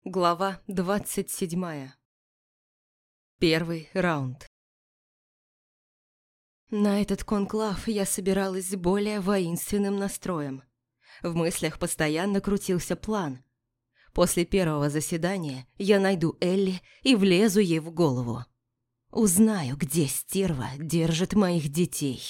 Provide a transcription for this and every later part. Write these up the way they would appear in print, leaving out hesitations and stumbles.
Глава 27. Первый раунд. На этот конклав я собиралась с более воинственным настроем. В мыслях постоянно крутился план. После первого заседания я найду Элли и влезу ей в голову. Узнаю, где стерва держит моих детей.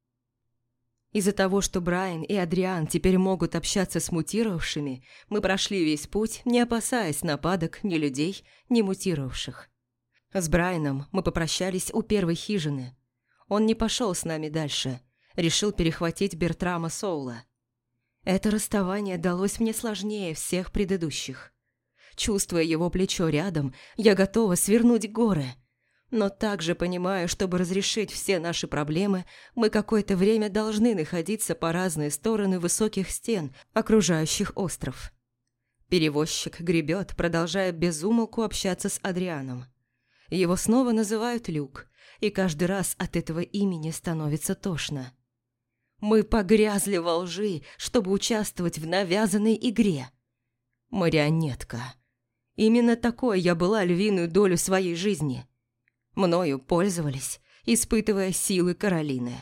Из-за того, что Брайан и Адриан теперь могут общаться с мутировавшими, мы прошли весь путь, не опасаясь нападок ни людей, ни мутировавших. С Брайаном мы попрощались у первой хижины. Он не пошел с нами дальше, решил перехватить Бертрама Соула. Это расставание далось мне сложнее всех предыдущих. Чувствуя его плечо рядом, я готова свернуть горы. Но также понимаю, чтобы разрешить все наши проблемы, мы какое-то время должны находиться по разные стороны высоких стен, окружающих остров. Перевозчик гребет, продолжая без умолку общаться с Адрианом. Его снова называют Люк, и каждый раз от этого имени становится тошно. Мы погрязли во лжи, чтобы участвовать в навязанной игре. Марионетка. Именно такой я была львиную долю своей жизни. Мною пользовались, испытывая силы Каролины.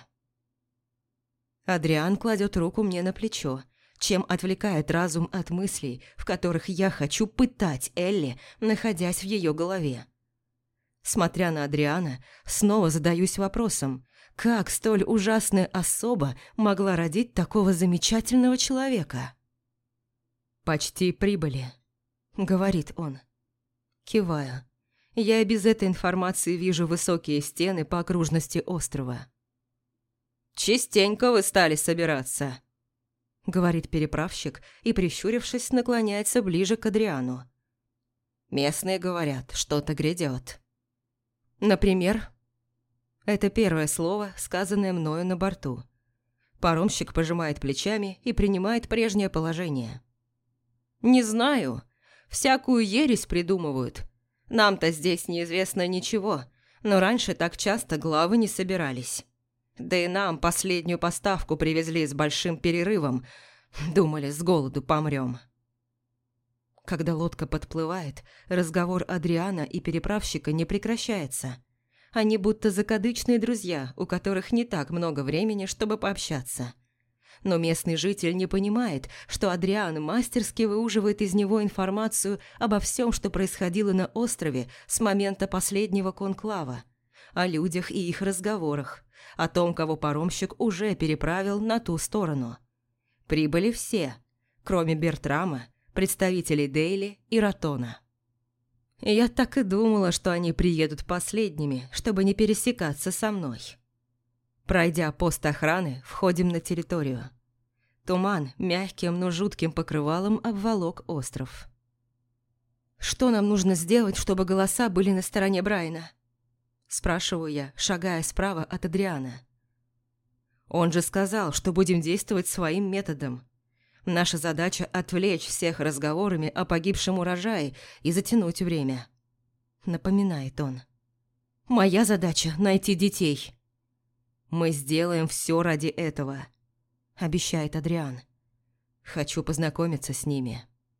Адриан кладет руку мне на плечо, чем отвлекает разум от мыслей, в которых я хочу пытать Элли, находясь в ее голове. Смотря на Адриана, снова задаюсь вопросом, как столь ужасная особа могла родить такого замечательного человека? «Почти прибыли», — говорит он. Киваю. Я и без этой информации вижу высокие стены по окружности острова. «Частенько вы стали собираться», — говорит переправщик и, прищурившись, наклоняется ближе к Адриану. «Местные говорят, что-то грядет». «Например?» Это первое слово, сказанное мною на борту. Паромщик пожимает плечами и принимает прежнее положение. «Не знаю. Всякую ересь придумывают. Нам-то здесь неизвестно ничего, но раньше так часто главы не собирались. Да и нам последнюю поставку привезли с большим перерывом. Думали, с голоду помрем». Когда лодка подплывает, разговор Адриана и переправщика не прекращается. Они будто закадычные друзья, у которых не так много времени, чтобы пообщаться. Но местный житель не понимает, что Адриан мастерски выуживает из него информацию обо всем, что происходило на острове с момента последнего конклава, о людях и их разговорах, о том, кого паромщик уже переправил на ту сторону. Прибыли все, кроме Бертрама, представителей Дейли и Ратона. Я так и думала, что они приедут последними, чтобы не пересекаться со мной. Пройдя пост охраны, входим на территорию. Туман мягким, но жутким покрывалом обволок остров. «Что нам нужно сделать, чтобы голоса были на стороне Брайана?» Спрашиваю я, шагая справа от Адриана. «Он же сказал, что будем действовать своим методом. Наша задача – отвлечь всех разговорами о погибшем урожае и затянуть время», – напоминает он. «Моя задача – найти детей». «Мы сделаем все ради этого», – обещает Адриан. «Хочу познакомиться с ними».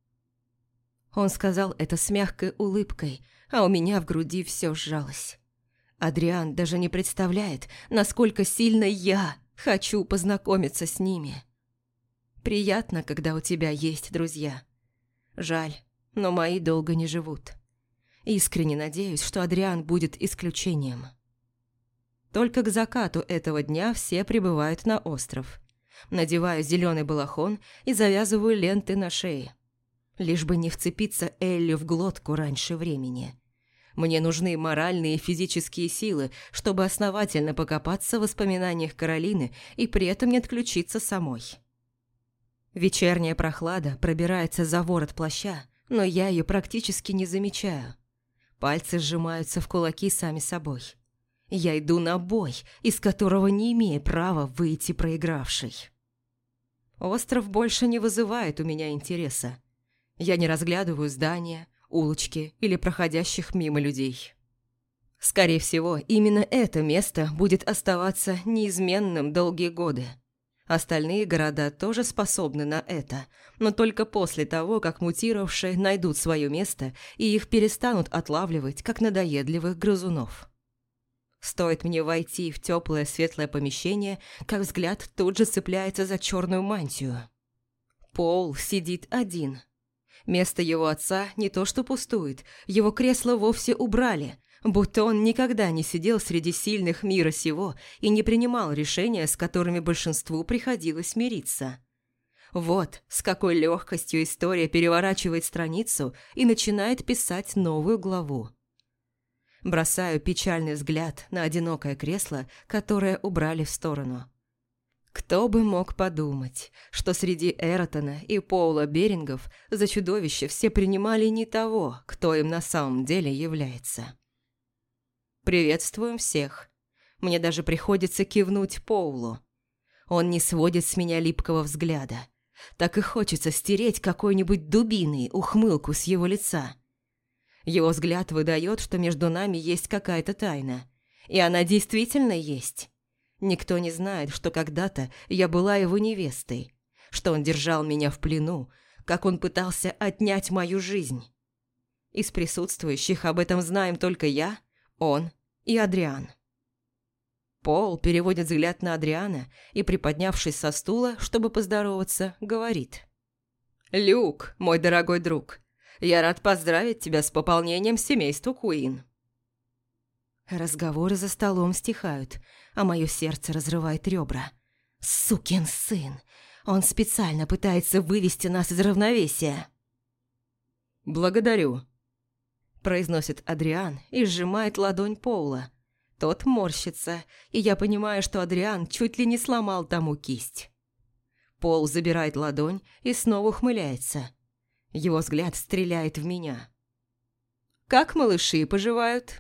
Он сказал это с мягкой улыбкой, а у меня в груди все сжалось. Адриан даже не представляет, насколько сильно я хочу познакомиться с ними. Приятно, когда у тебя есть друзья. Жаль, но мои долго не живут. Искренне надеюсь, что Адриан будет исключением. Только к закату этого дня все прибывают на остров. Надеваю зеленый балахон и завязываю ленты на шее. Лишь бы не вцепиться Элли в глотку раньше времени. Мне нужны моральные и физические силы, чтобы основательно покопаться в воспоминаниях Каролины и при этом не отключиться самой. Вечерняя прохлада пробирается за ворот плаща, но я ее практически не замечаю. Пальцы сжимаются в кулаки сами собой. Я иду на бой, из которого не имею права выйти проигравшей. Остров больше не вызывает у меня интереса. Я не разглядываю здания, улочки или проходящих мимо людей. Скорее всего, именно это место будет оставаться неизменным долгие годы. Остальные города тоже способны на это, но только после того, как мутировавшие найдут свое место и их перестанут отлавливать, как надоедливых грызунов. Стоит мне войти в теплое светлое помещение, как взгляд тут же цепляется за черную мантию. Пол сидит один. Место его отца не то что пустует, его кресло вовсе убрали, будто он никогда не сидел среди сильных мира сего и не принимал решения, с которыми большинству приходилось мириться. Вот с какой легкостью история переворачивает страницу и начинает писать новую главу. Бросаю печальный взгляд на одинокое кресло, которое убрали в сторону. Кто бы мог подумать, что среди Эротона и Поула Берингов за чудовище все принимали не того, кто им на самом деле является. «Приветствуем всех. Мне даже приходится кивнуть Поулу. Он не сводит с меня липкого взгляда. Так и хочется стереть какой-нибудь дубиной ухмылку с его лица. Его взгляд выдает, что между нами есть какая-то тайна. И она действительно есть. Никто не знает, что когда-то я была его невестой, что он держал меня в плену, как он пытался отнять мою жизнь. Из присутствующих об этом знаем только я, он и Адриан». Пол переводит взгляд на Адриана и, приподнявшись со стула, чтобы поздороваться, говорит: «Люк, мой дорогой друг, я рад поздравить тебя с пополнением семейства Куин». Разговоры за столом стихают, а мое сердце разрывает ребра. Сукин сын! Он специально пытается вывести нас из равновесия. «Благодарю», – произносит Адриан и сжимает ладонь Поула. Тот морщится, и я понимаю, что Адриан чуть ли не сломал тому кисть. Пол забирает ладонь и снова ухмыляется. Его взгляд стреляет в меня. «Как малыши поживают?»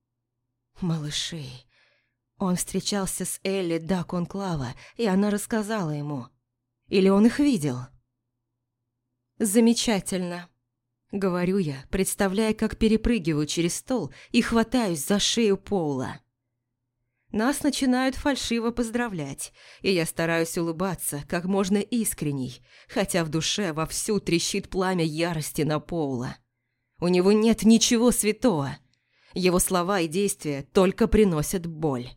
Малыши. Он встречался с Элли до конклава, и она рассказала ему. Или он их видел? «Замечательно», — говорю я, представляя, как перепрыгиваю через стол и хватаюсь за шею Поула. Нас начинают фальшиво поздравлять, и я стараюсь улыбаться как можно искренней, хотя в душе вовсю трещит пламя ярости на Поула. У него нет ничего святого. Его слова и действия только приносят боль.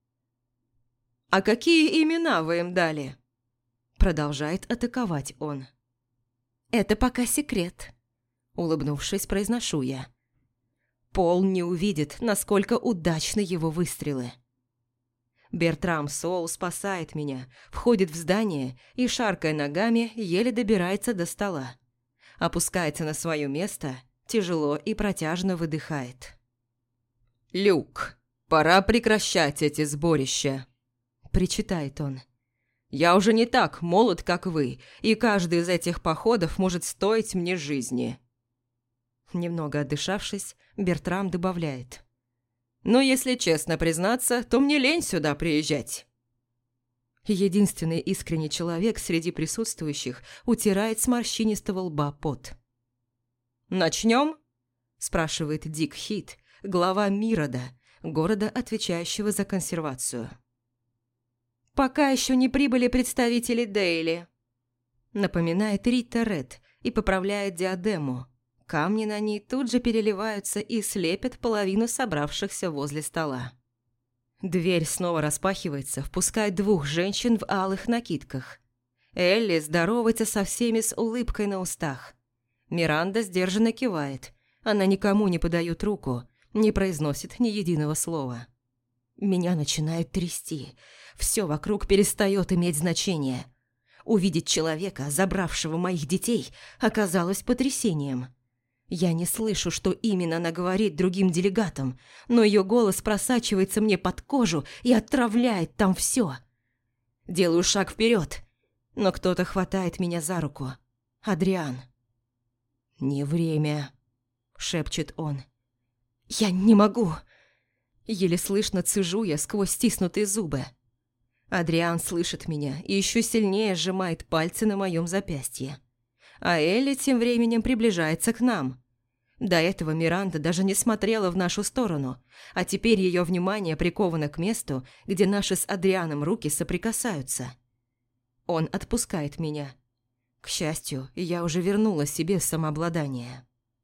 «А какие имена вы им дали?» Продолжает атаковать он. «Это пока секрет», – улыбнувшись, произношу я. Пол не увидит, насколько удачны его выстрелы. Бертрам Соул спасает меня, входит в здание и, шаркая ногами, еле добирается до стола. Опускается на свое место, тяжело и протяжно выдыхает. «Люк, пора прекращать эти сборища», – причитает он. «Я уже не так молод, как вы, и каждый из этих походов может стоить мне жизни». Немного отдышавшись, Бертрам добавляет: «Но если честно признаться, то мне лень сюда приезжать». Единственный искренний человек среди присутствующих утирает с морщинистого лба пот. «Начнем?» – спрашивает Дик Хит, глава Мирода, города, отвечающего за консервацию. «Пока еще не прибыли представители Дейли», – напоминает Рита Ред и поправляет диадему. Камни на ней тут же переливаются и слепят половину собравшихся возле стола. Дверь снова распахивается, впуская двух женщин в алых накидках. Элли здоровается со всеми с улыбкой на устах. Миранда сдержанно кивает. Она никому не подает руку, не произносит ни единого слова. Меня начинает трясти. Все вокруг перестает иметь значение. Увидеть человека, забравшего моих детей, оказалось потрясением. Я не слышу, что именно она говорит другим делегатам, но ее голос просачивается мне под кожу и отравляет там все. Делаю шаг вперед, но кто-то хватает меня за руку. Адриан. «Не время», – шепчет он. «Я не могу». Еле слышно цежу я сквозь стиснутые зубы. Адриан слышит меня и еще сильнее сжимает пальцы на моем запястье. А Элли тем временем приближается к нам. До этого Миранда даже не смотрела в нашу сторону, а теперь ее внимание приковано к месту, где наши с Адрианом руки соприкасаются. Он отпускает меня. К счастью, я уже вернула себе самообладание.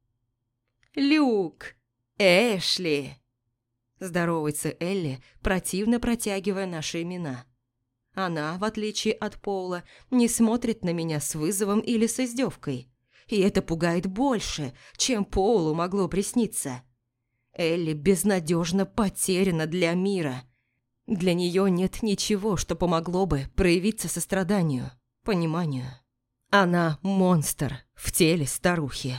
«Люк! Эшли!» Здоровается Элли, противно протягивая наши имена. Она, в отличие от Поула, не смотрит на меня с вызовом или с издевкой. И это пугает больше, чем Поулу могло присниться. Элли безнадежно потеряна для мира. Для нее нет ничего, что помогло бы проявиться состраданию, пониманию. Она монстр в теле старухи.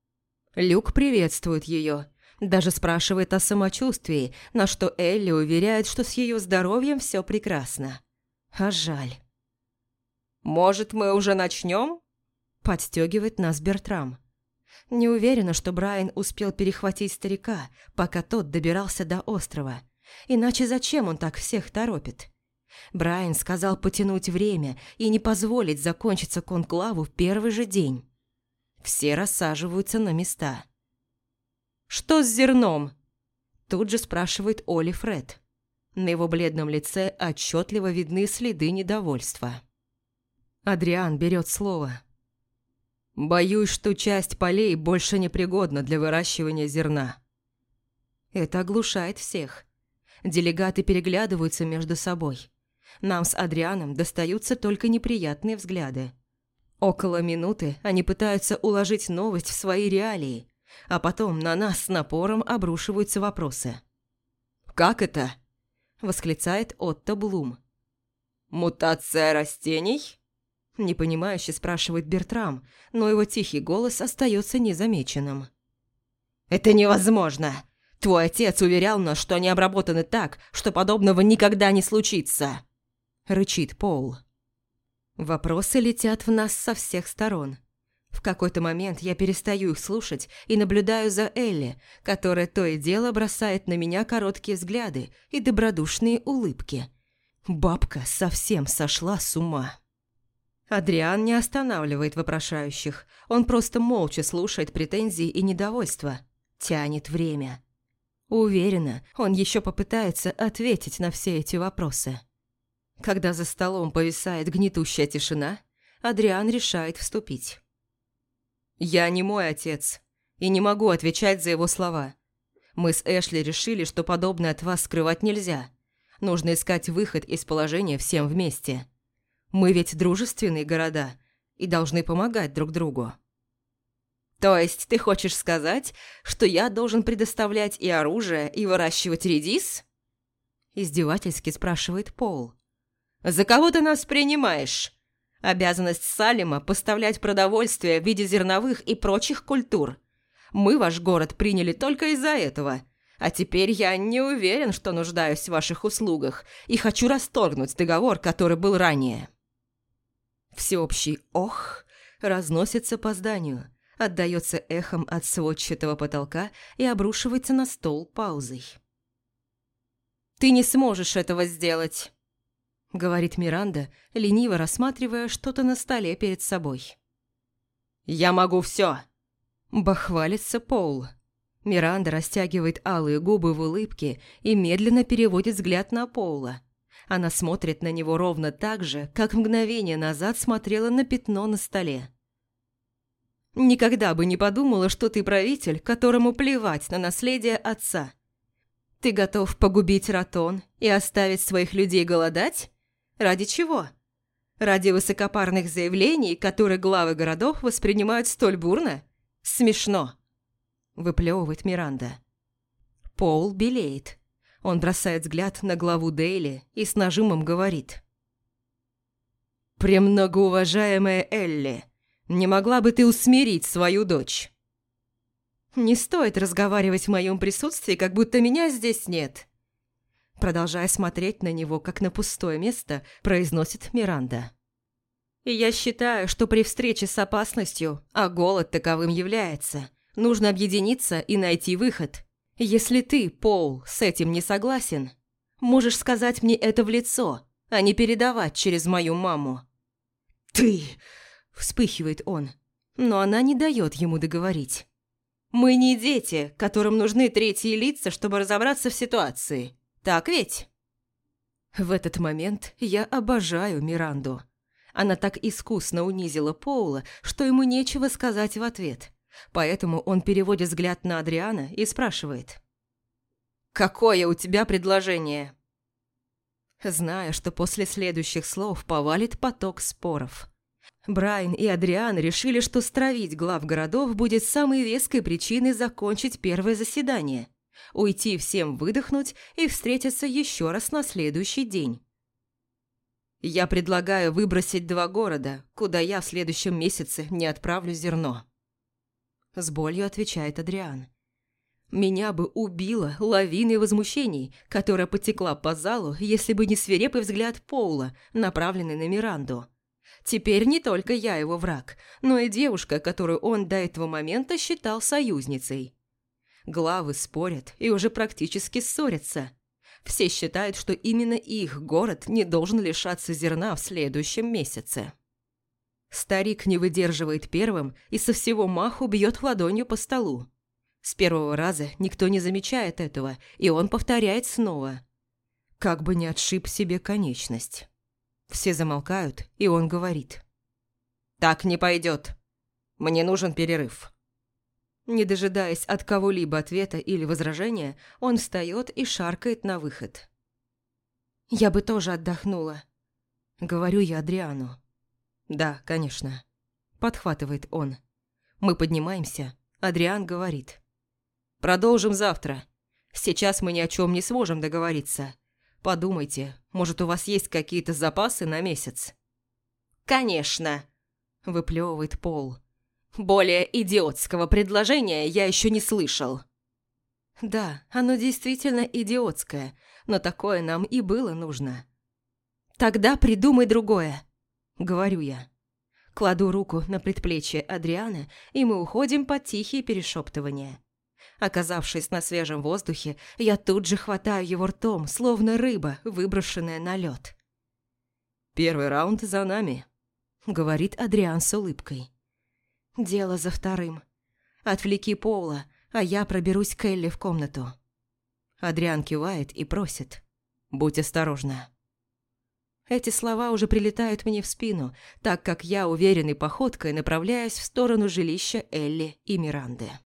Люк приветствует ее, даже спрашивает о самочувствии, на что Элли уверяет, что с ее здоровьем все прекрасно. А жаль. «Может, мы уже начнем?» – подстегивает нас Бертрам. Не уверена, что Брайан успел перехватить старика, пока тот добирался до острова. Иначе зачем он так всех торопит? Брайан сказал потянуть время и не позволить закончиться конклаву в первый же день. Все рассаживаются на места. «Что с зерном?» Тут же спрашивает Оли Фред. На его бледном лице отчетливо видны следы недовольства. Адриан берет слово. «Боюсь, что часть полей больше не пригодна для выращивания зерна». Это оглушает всех. Делегаты переглядываются между собой. Нам с Адрианом достаются только неприятные взгляды. Около минуты они пытаются уложить новость в свои реалии, а потом на нас с напором обрушиваются вопросы. «Как это?» – восклицает Отто Блум. «Мутация растений?» – непонимающе спрашивает Бертрам, но его тихий голос остается незамеченным. «Это невозможно! Твой отец уверял нас, что они обработаны так, что подобного никогда не случится!» – рычит Поул. Вопросы летят в нас со всех сторон. В какой-то момент я перестаю их слушать и наблюдаю за Элли, которая то и дело бросает на меня короткие взгляды и добродушные улыбки. Бабка совсем сошла с ума. Адриан не останавливает вопрошающих, он просто молча слушает претензии и недовольство, тянет время. Уверена, он еще попытается ответить на все эти вопросы. Когда за столом повисает гнетущая тишина, Адриан решает вступить. «Я не мой отец и не могу отвечать за его слова. Мы с Эшли решили, что подобное от вас скрывать нельзя. Нужно искать выход из положения всем вместе. Мы ведь дружественные города и должны помогать друг другу». «То есть ты хочешь сказать, что я должен предоставлять и оружие, и выращивать редис?» Издевательски спрашивает Пол. «За кого ты нас принимаешь? Обязанность Салема – поставлять продовольствие в виде зерновых и прочих культур. Мы ваш город приняли только из-за этого. А теперь я не уверен, что нуждаюсь в ваших услугах и хочу расторгнуть договор, который был ранее». Всеобщий «ох» разносится по зданию, отдается эхом от сводчатого потолка и обрушивается на стол паузой. «Ты не сможешь этого сделать», — говорит Миранда, лениво рассматривая что-то на столе перед собой. «Я могу все», — бахвалится Поул. Миранда растягивает алые губы в улыбке и медленно переводит взгляд на Поула. Она смотрит на него ровно так же, как мгновение назад смотрела на пятно на столе. «Никогда бы не подумала, что ты правитель, которому плевать на наследие отца. Ты готов погубить Ратон и оставить своих людей голодать? Ради чего? Ради высокопарных заявлений, которые главы городов воспринимают столь бурно? Смешно!» Выплевывает Миранда. Пол белеет. Он бросает взгляд на главу Дейли и с нажимом говорит. «Премногоуважаемая Элли, не могла бы ты усмирить свою дочь?» «Не стоит разговаривать в моем присутствии, как будто меня здесь нет». Продолжая смотреть на него, как на пустое место, произносит Миранда. «И я считаю, что при встрече с опасностью, а голод таковым является, нужно объединиться и найти выход. Если ты, Пол, с этим не согласен, можешь сказать мне это в лицо, а не передавать через мою маму». «Ты!» – вспыхивает он, но она не дает ему договорить. «Мы не дети, которым нужны третьи лица, чтобы разобраться в ситуации. Так ведь?» В этот момент я обожаю Миранду. Она так искусно унизила Поула, что ему нечего сказать в ответ. Поэтому он переводит взгляд на Адриана и спрашивает. «Какое у тебя предложение?» Зная, что после следующих слов повалит поток споров. Брайан и Адриан решили, что стравить глав городов будет самой веской причиной закончить первое заседание, уйти всем выдохнуть и встретиться еще раз на следующий день. «Я предлагаю выбросить 2 города, куда я в следующем месяце не отправлю зерно», – с болью отвечает Адриан. «Меня бы убила лавиной возмущений, которая потекла по залу, если бы не свирепый взгляд Поула, направленный на Миранду. Теперь не только я его враг, но и девушка, которую он до этого момента считал союзницей. Главы спорят и уже практически ссорятся. Все считают, что именно их город не должен лишаться зерна в следующем месяце. Старик не выдерживает первым и со всего маху бьет ладонью по столу. С первого раза никто не замечает этого, и он повторяет снова. Как бы не отшиб себе конечность. Все замолкают, и он говорит. «Так не пойдет. Мне нужен перерыв». Не дожидаясь от кого-либо ответа или возражения, он встает и шаркает на выход. «Я бы тоже отдохнула», — говорю я Адриану. «Да, конечно», — подхватывает он. Мы поднимаемся, Адриан говорит. «Продолжим завтра. Сейчас мы ни о чем не сможем договориться. Подумайте, может, у вас есть какие-то запасы на месяц?» «Конечно», – выплевывает Пол. «Более идиотского предложения я еще не слышал». Да, оно действительно идиотское, но такое нам и было нужно. «Тогда придумай другое», – говорю я. Кладу руку на предплечье Адриана, и мы уходим под тихие перешептывания. Оказавшись на свежем воздухе, я тут же хватаю его ртом, словно рыба, выброшенная на лед. «Первый раунд за нами», — говорит Адриан с улыбкой. «Дело за вторым. Отвлеки Поула, а я проберусь к Элли в комнату». Адриан кивает и просит. «Будь осторожна». Эти слова уже прилетают мне в спину, так как я уверенной походкой направляюсь в сторону жилища Элли и Миранды.